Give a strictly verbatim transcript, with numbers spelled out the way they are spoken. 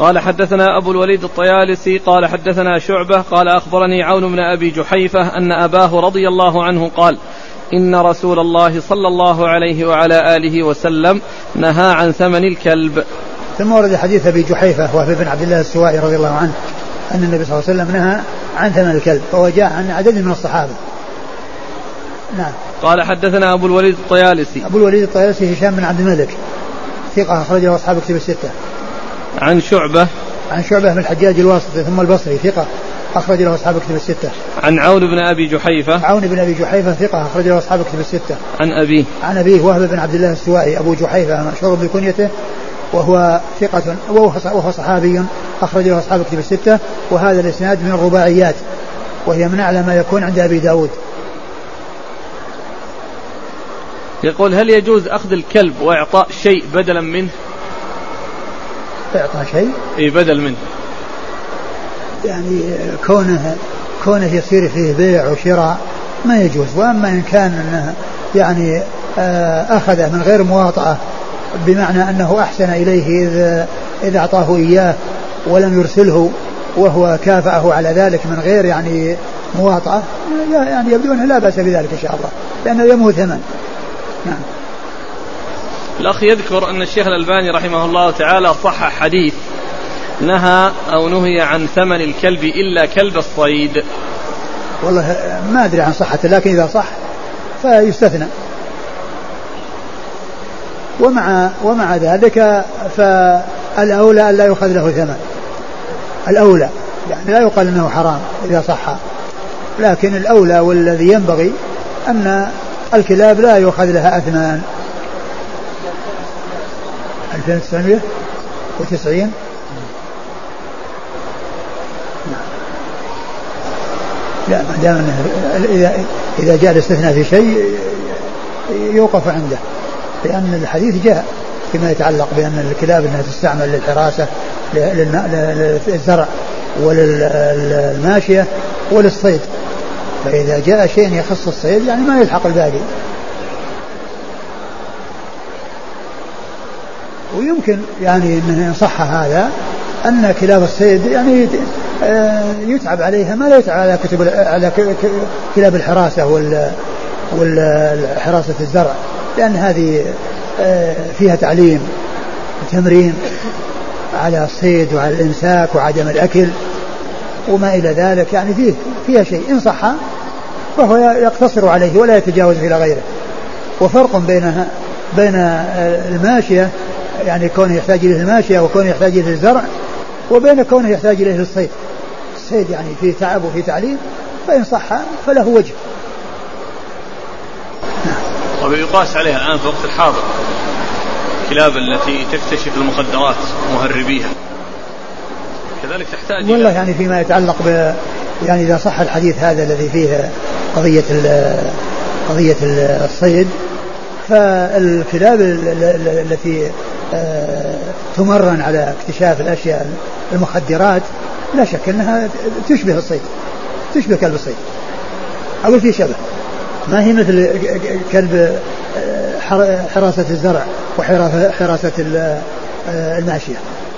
قال حدثنا أبو الوليد الطيالسي قال حدثنا شعبة قال أخبرني عون بن أبي جحيفة أن أباه رضي الله عنه قال إن رسول الله صلى الله عليه وعلى آله وسلم نهى عن ثمن الكلب. ثم ورد حديث أبي جحيفة وهو بن عبد الله السوائي رضي الله عنه أن النبي صلى الله عليه وسلم نهى عن ثمن الكلب، فهو جاء عن عدد من الصحابة. نعم. قال حدثنا أبو الوليد الطيالسي أبو الوليد الطيالسي هشام بن عبد الملك ثقة أخرج له أصحاب كتب الستة. عن شعبة عن شعبة بن الحجاج الواسطي ثم البصري ثقة أخرج له أصحاب كتب الستة. عن عون بن أبي جحيفة عون بن أبي جحيفة ثقة أخرج له أصحاب كتب الستة. عن أبيه عن أبيه وهب بن عبد الله السوائي أبو جحيفة مشهور بكنيته وهو ثقة وهو صحابي أخرج له أصحاب كتب الستة. وهذا الإسناد من الرباعيات وهي من أعلى ما يكون عند أبي داود. يقول هل يجوز أخذ الكلب وإعطاء شيء بدلا منه؟ إعطاء شيء إيه بدل منه، يعني كونه كونه يصير فيه بيع وشراء ما يجوز. وأما إن كان أنه يعني أخذه من غير مواطأة بمعنى أنه أحسن إليه إذا, إذا أعطاه إياه ولم يرسله وهو كافأه على ذلك من غير يعني مواطأة يعني يبدو أنه لا بأس بذلك إن شاء الله لأنه يموت ثمن. نعم. الأخ يذكر أن الشيخ الألباني رحمه الله تعالى صحح حديث نهى أو نهي عن ثمن الكلب إلا كلب الصيد. والله ما أدري عن صحته لكن إذا صح فيستثنى. ومع, ومع ذلك فالأولى أن لا يؤخذ له ثمن، الأولى يعني لا يقال أنه حرام إذا صح، لكن الأولى والذي ينبغي أن الكلاب لا يؤخذ لها أثمان. ألفين وتسعمائة وتسعين لا ما دام إذا إذا جاء الاستثناء في شيء يوقف عنده، لأن الحديث جاء فيما يتعلق بأن الكلاب أنها تستعمل للحراسة للزرع وللماشية وللصيد، فإذا جاء شيء يخص الصيد يعني ما يلحق الباقي. ويمكن يعني إن صح هذا أن كلاب الصيد يعني يتعب عليها ما لا يتعب على كتب على كلاب الحراسة وال والحراسة الزرع، لأن هذه فيها تعليم وتمرين على الصيد وعلى الإمساك وعدم الأكل وما إلى ذلك، يعني فيه فيها شيء إن صح فهو يقتصر عليه ولا يتجاوز إلى غيره. وفرق بينها بين الماشية يعني كونه يحتاج إليه الماشية وكونه يحتاج إليه الزرع، وبين كونه يحتاج إليه الصيد. الصيد يعني فيه تعب وفيه تعليم، فإن صح فله وجه. ويقاس عليها الآن في وقت الحاضر الكلاب التي تكتشف المخدرات مهربيها كذلك تحتاج والله يعني فيما يتعلق ب يعني إذا صح الحديث هذا الذي فيه قضية قضية الصيد، فالكلاب التي تمرن على اكتشاف الأشياء المخدرات لا شك أنها تشبه الصيد، تشبه كلب الصيد أو في شبه، ما هي مثل كلب حراسة الزرع وحراسة الماشية.